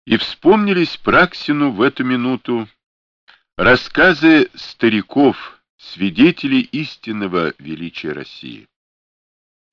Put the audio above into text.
И вспомнились Праксину в эту минуту рассказы стариков, свидетелей истинного величия России.